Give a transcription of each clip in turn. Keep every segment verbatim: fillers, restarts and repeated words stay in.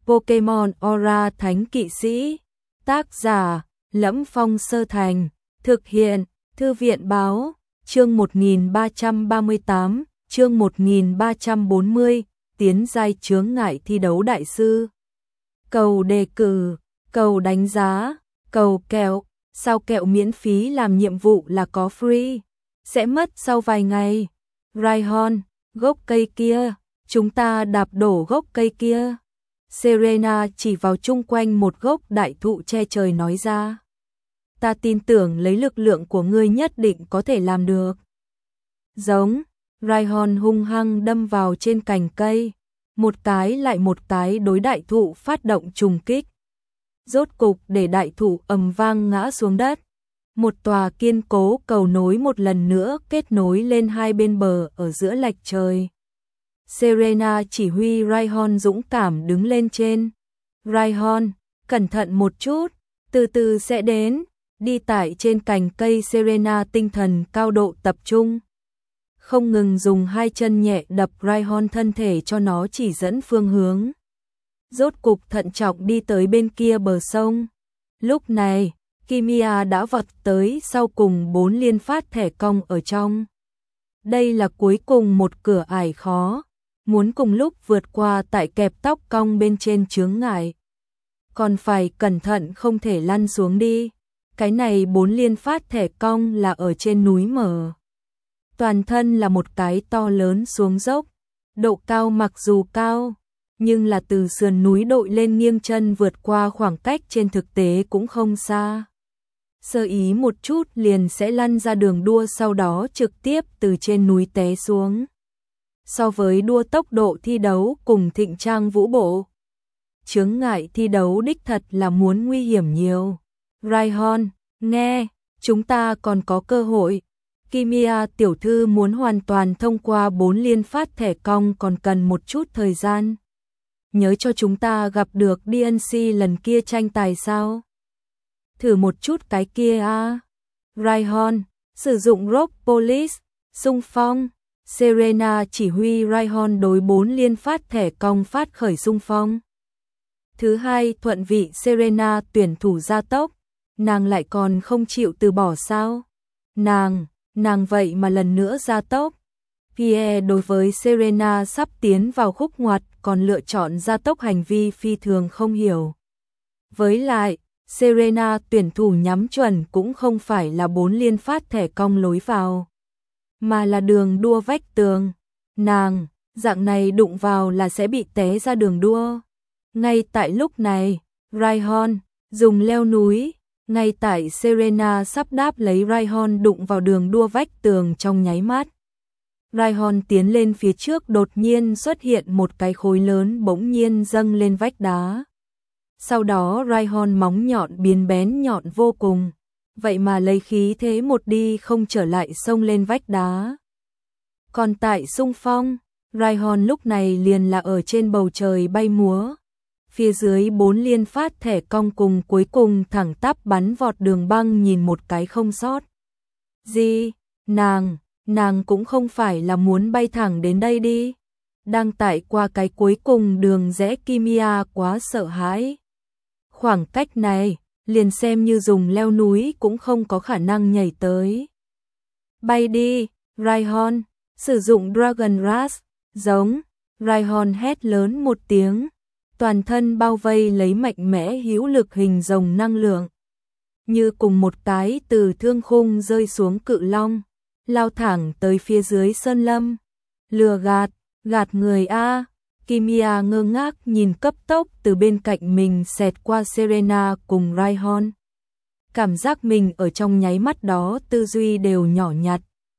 Pokemon Aura Thánh Kỵ Sĩ. Tác giả: Lẫm Phong Sơ Thành. Thực hiện: Thư viện báo. Chương một nghìn ba trăm ba mươi tám, chương một nghìn ba trăm bốn mươi, tiến giai chướng ngại thi đấu đại sư. Cầu đề cử, cầu đánh giá, cầu kẹo, sao kẹo miễn phí làm nhiệm vụ là có free, sẽ mất sau vài ngày. Rhyhorn, gốc cây kia, chúng ta đạp đổ gốc cây kia. Serena chỉ vào chung quanh một gốc đại thụ che trời nói ra. Ta tin tưởng lấy lực lượng của ngươi nhất định có thể làm được. Giống, Rhyhorn hung hăng đâm vào trên cành cây, một cái lại một cái đối đại thụ phát động trùng kích. Rốt cục để đại thụ ầm vang ngã xuống đất. Một tòa kiên cố cầu nối một lần nữa kết nối lên hai bên bờ ở giữa lạch trời. Serena chỉ huy Rhyhorn dũng cảm đứng lên trên. Rhyhorn, cẩn thận một chút, từ từ sẽ đến. Đi tại trên cành cây, Serena tinh thần cao độ tập trung, không ngừng dùng hai chân nhẹ đập Rhyhorn thân thể cho nó chỉ dẫn phương hướng. Rốt cục thận trọng đi tới bên kia bờ sông. Lúc này, Kimia đã vọt tới sau cùng bốn liên phát thẻ cong ở trong. Đây là cuối cùng một cửa ải khó, muốn cùng lúc vượt qua tại kẹp tóc cong bên trên chướng ngại. Còn phải cẩn thận không thể lăn xuống đi. Cái này bốn liên phát thẻ cong là ở trên núi mở. Toàn thân là một cái to lớn xuống dốc. Độ cao mặc dù cao, nhưng là từ sườn núi đội lên nghiêng chân vượt qua khoảng cách trên thực tế cũng không xa. Sơ ý một chút liền sẽ lăn ra đường đua, sau đó trực tiếp từ trên núi té xuống. So với đua tốc độ thi đấu cùng thịnh trang vũ bộ, chướng ngại thi đấu đích thật là muốn nguy hiểm nhiều. Rhyhorn, nghe, chúng ta còn có cơ hội. Kimia tiểu thư muốn hoàn toàn thông qua bốn liên phát thẻ cong còn cần một chút thời gian. Nhớ cho chúng ta gặp được đê en xê lần kia tranh tài sao? Thử một chút cái kia a. À? Rhyhorn, sử dụng Rock Police, xung phong. Serena chỉ huy Rhyhorn đối bốn liên phát thẻ cong phát khởi xung phong. Thứ hai, thuận vị Serena tuyển thủ gia tốc. Nàng lại còn không chịu từ bỏ sao? Nàng, nàng vậy mà lần nữa gia tốc. Pierre đối với Serena sắp tiến vào khúc ngoặt còn lựa chọn gia tốc hành vi phi thường không hiểu. Với lại, Serena tuyển thủ nhắm chuẩn cũng không phải là bốn liên phát thẻ cong lối vào, mà là đường đua vách tường. Nàng, dạng này đụng vào là sẽ bị té ra đường đua. Ngay tại lúc này, Rhyhorn dùng leo núi. Ngay tại Serena sắp đáp lấy Rhyhorn đụng vào đường đua vách tường trong nháy mắt. Rhyhorn tiến lên phía trước, đột nhiên xuất hiện một cái khối lớn bỗng nhiên dâng lên vách đá. Sau đó Rhyhorn móng nhọn biến bén nhọn vô cùng, vậy mà lấy khí thế một đi không trở lại xông lên vách đá. Còn tại xung phong, Rhyhorn lúc này liền là ở trên bầu trời bay múa. Phía dưới bốn liên phát thẻ cong cùng cuối cùng thẳng tắp bắn vọt đường băng nhìn một cái không sót. Gì? Nàng, nàng cũng không phải là muốn bay thẳng đến đây đi. Đang tại qua cái cuối cùng đường rẽ, Kimia quá sợ hãi. Khoảng cách này, liền xem như dùng leo núi cũng không có khả năng nhảy tới. Bay đi, Rhyhorn, sử dụng Dragon Rush, giống. Rhyhorn hét lớn một tiếng. Toàn thân bao vây lấy mạnh mẽ hữu lực hình rồng năng lượng, như cùng một cái từ thương khung rơi xuống cự long, lao thẳng tới phía dưới sơn lâm. Lừa gạt, gạt người a. Kimia ngơ ngác nhìn cấp tốc từ bên cạnh mình xẹt qua Serena cùng Rhyhorn. Cảm giác mình ở trong nháy mắt đó tư duy đều nhỏ nhặt.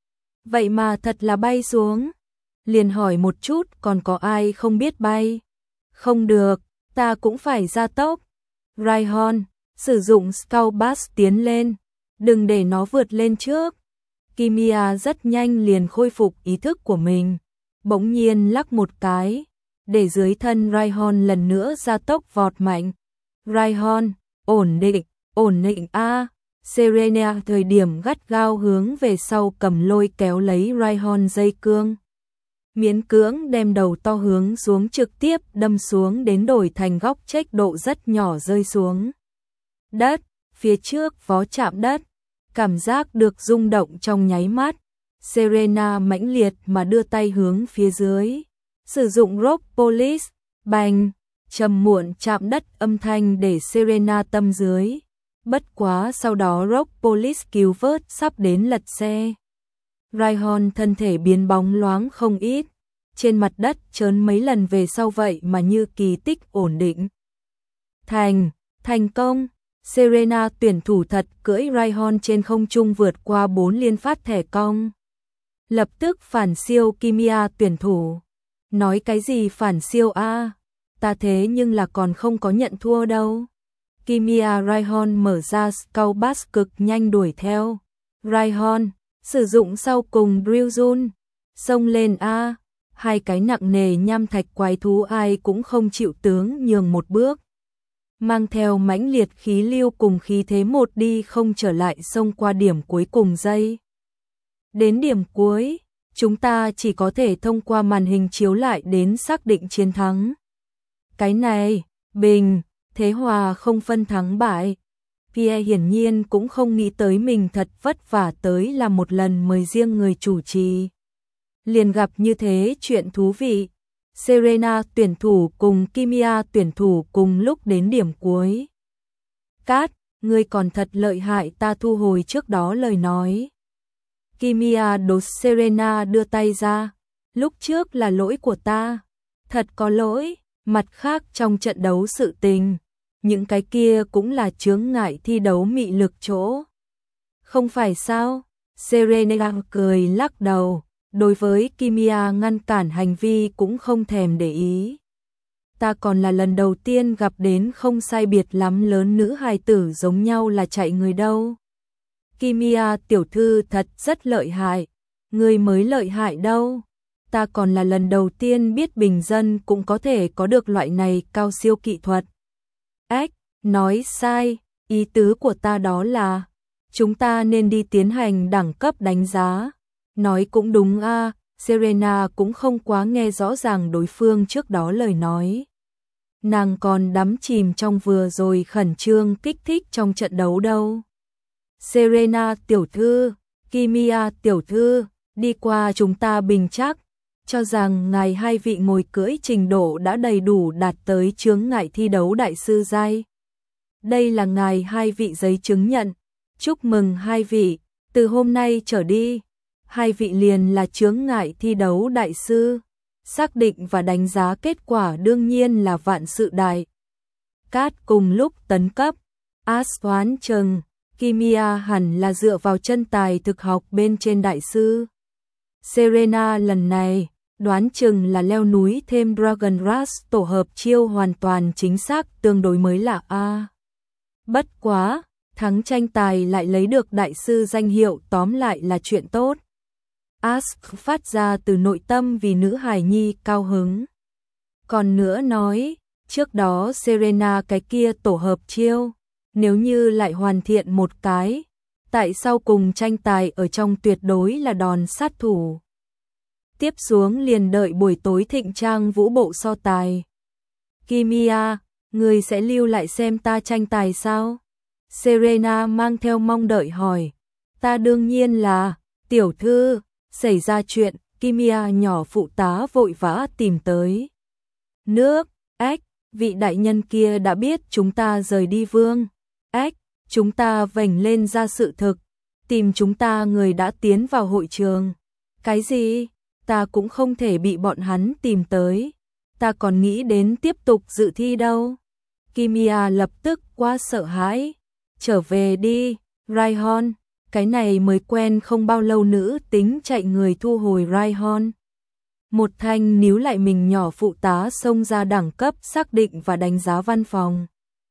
Vậy mà thật là bay xuống. Liền hỏi một chút, còn có ai không biết bay? Không được, ta cũng phải gia tốc. Rhyhorn, sử dụng Scout Bass tiến lên, đừng để nó vượt lên trước. Kimia rất nhanh liền khôi phục ý thức của mình, bỗng nhiên lắc một cái, để dưới thân Rhyhorn lần nữa gia tốc vọt mạnh. Rhyhorn, ổn định, ổn định a. Serena thời điểm gắt gao hướng về sau cầm lôi kéo lấy Rhyhorn dây cương. miễn cưỡng đem đầu to hướng xuống trực tiếp đâm xuống đến đổi thành góc chếch độ rất nhỏ rơi xuống đất, phía trước vó chạm đất, cảm giác được rung động trong nháy mắt. Serena mãnh liệt mà đưa tay hướng phía dưới, sử dụng Rock Police, bành, trầm muộn chạm đất âm thanh để Serena tâm dưới. Bất quá sau đó Rock Police cứu vớt sắp đến lật xe. Ryan thân thể biến bóng loáng không ít, trên mặt đất trớn mấy lần về sau vậy mà như kỳ tích ổn định. Thành, thành công, Serena tuyển thủ thật cưỡi Ryan trên không trung vượt qua bốn liên phát thẻ cong. Lập tức phản siêu Kimia tuyển thủ. Nói cái gì phản siêu a? Ta thế nhưng là còn không có nhận thua đâu. Kimia Ryan mở ra Skull Bass cực nhanh đuổi theo. Ryan, sử dụng sau cùng Drill Zone. Xông lên a, hai cái nặng nề nham thạch quái thú ai cũng không chịu tướng nhường một bước. Mang theo mãnh liệt khí lưu cùng khí thế một đi không trở lại xông qua điểm cuối cùng giây. Đến điểm cuối, chúng ta chỉ có thể thông qua màn hình chiếu lại đến xác định chiến thắng. Cái này, bình, thế hòa không phân thắng bại. Pierre hiển nhiên cũng không nghĩ tới mình thật vất vả tới là một lần mời riêng người chủ trì. Liền gặp như thế chuyện thú vị. Serena tuyển thủ cùng Kimia tuyển thủ cùng lúc đến điểm cuối. Cát, ngươi còn thật lợi hại, ta thu hồi trước đó lời nói. Kimia đột Serena đưa tay ra. Lúc trước là lỗi của ta. Thật có lỗi, mặt khác trong trận đấu sự tình. Những cái kia cũng là chướng ngại thi đấu mị lực chỗ. Không phải sao? Serena cười lắc đầu. Đối với Kimia ngăn cản hành vi cũng không thèm để ý. Ta còn là lần đầu tiên gặp đến không sai biệt lắm lớn nữ hài tử giống nhau là chạy người đâu. Kimia tiểu thư thật rất lợi hại. Người mới lợi hại đâu. Ta còn là lần đầu tiên biết bình dân cũng có thể có được loại này cao siêu kỹ thuật. Ách, nói sai, ý tứ của ta đó là chúng ta nên đi tiến hành đẳng cấp đánh giá. Nói cũng đúng a, à, Serena cũng không quá nghe rõ ràng đối phương trước đó lời nói. Nàng còn đắm chìm trong vừa rồi khẩn trương kích thích trong trận đấu đâu. Serena tiểu thư, Kimia tiểu thư, đi qua chúng ta bình chắc, cho rằng ngài hai vị ngồi cưỡi trình độ đã đầy đủ đạt tới chướng ngại thi đấu đại sư giai. Đây là ngài hai vị giấy chứng nhận, chúc mừng hai vị, từ hôm nay trở đi. Hai vị liền là chướng ngại thi đấu đại sư, xác định và đánh giá kết quả đương nhiên là vạn sự đại. Cát cùng lúc tấn cấp, As đoán chừng, Kimia hẳn là dựa vào chân tài thực học bên trên đại sư. Serena lần này, đoán chừng là leo núi thêm Dragon Rush tổ hợp chiêu hoàn toàn chính xác tương đối mới lạ a. Bất quá, thắng tranh tài lại lấy được đại sư danh hiệu tóm lại là chuyện tốt. Ask phát ra từ nội tâm vì nữ hài nhi cao hứng. Còn nữa nói, trước đó Serena cái kia tổ hợp chiêu, nếu như lại hoàn thiện một cái, tại sao cùng tranh tài ở trong tuyệt đối là đòn sát thủ. Tiếp xuống liền đợi buổi tối thịnh trang vũ bộ so tài. Kimia, người sẽ lưu lại xem ta tranh tài sao? Serena mang theo mong đợi hỏi. Ta đương nhiên là, tiểu thư. Xảy ra chuyện, Kimia nhỏ phụ tá vội vã tìm tới. Nước, ách, vị đại nhân kia đã biết chúng ta rời đi vương. Ách, chúng ta vểnh lên ra sự thực, tìm chúng ta người đã tiến vào hội trường. Cái gì? Ta cũng không thể bị bọn hắn tìm tới. Ta còn nghĩ đến tiếp tục dự thi đâu. Kimia lập tức quá sợ hãi. Trở về đi, Ryan. Cái này mới quen không bao lâu nữ tính chạy người thu hồi Ryan. Một thanh níu lại mình nhỏ phụ tá xông ra đẳng cấp xác định và đánh giá văn phòng.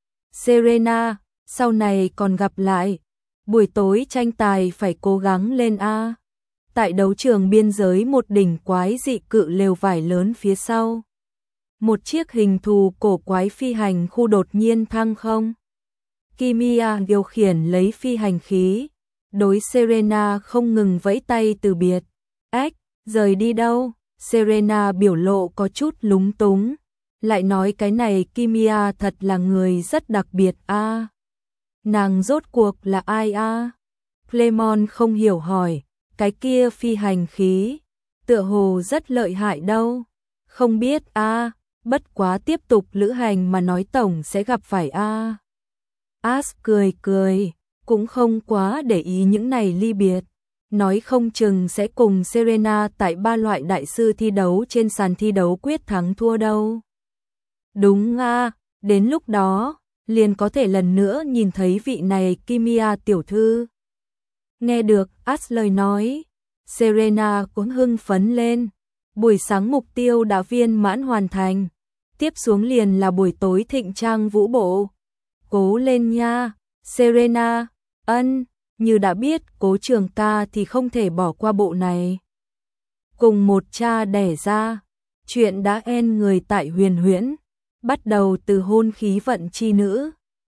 Serena, sau này còn gặp lại. Buổi tối tranh tài phải cố gắng lên a. Tại đấu trường biên giới một đỉnh quái dị cự lều vải lớn phía sau. Một chiếc hình thù cổ quái phi hành khu đột nhiên thăng không. Kimia điều khiển lấy phi hành khí. Đối Serena không ngừng vẫy tay từ biệt. Ách, rời đi đâu? Serena biểu lộ có chút lúng túng, lại nói cái này Kimia thật là người rất đặc biệt a. À. Nàng rốt cuộc là ai a? À? Clemon không hiểu hỏi, cái kia phi hành khí, tựa hồ rất lợi hại đâu. Không biết a, à, bất quá tiếp tục lữ hành mà nói tổng sẽ gặp phải a. À. As cười cười, cũng không quá để ý những này ly biệt. Nói không chừng sẽ cùng Serena tại ba loại đại sư thi đấu trên sàn thi đấu quyết thắng thua đâu. Đúng a, à, đến lúc đó, liền có thể lần nữa nhìn thấy vị này Kimia tiểu thư. Nghe được As lời nói, Serena cũng hưng phấn lên. Buổi sáng mục tiêu đã viên mãn hoàn thành, tiếp xuống liền là buổi tối thịnh trang vũ bộ. Cố lên nha, Serena. Ân, như đã biết Cố Trường ca thì không thể bỏ qua bộ này. Cùng một cha đẻ ra, chuyện đã en người tại Huyền Huyễn, bắt đầu từ hôn khí vận chi nữ.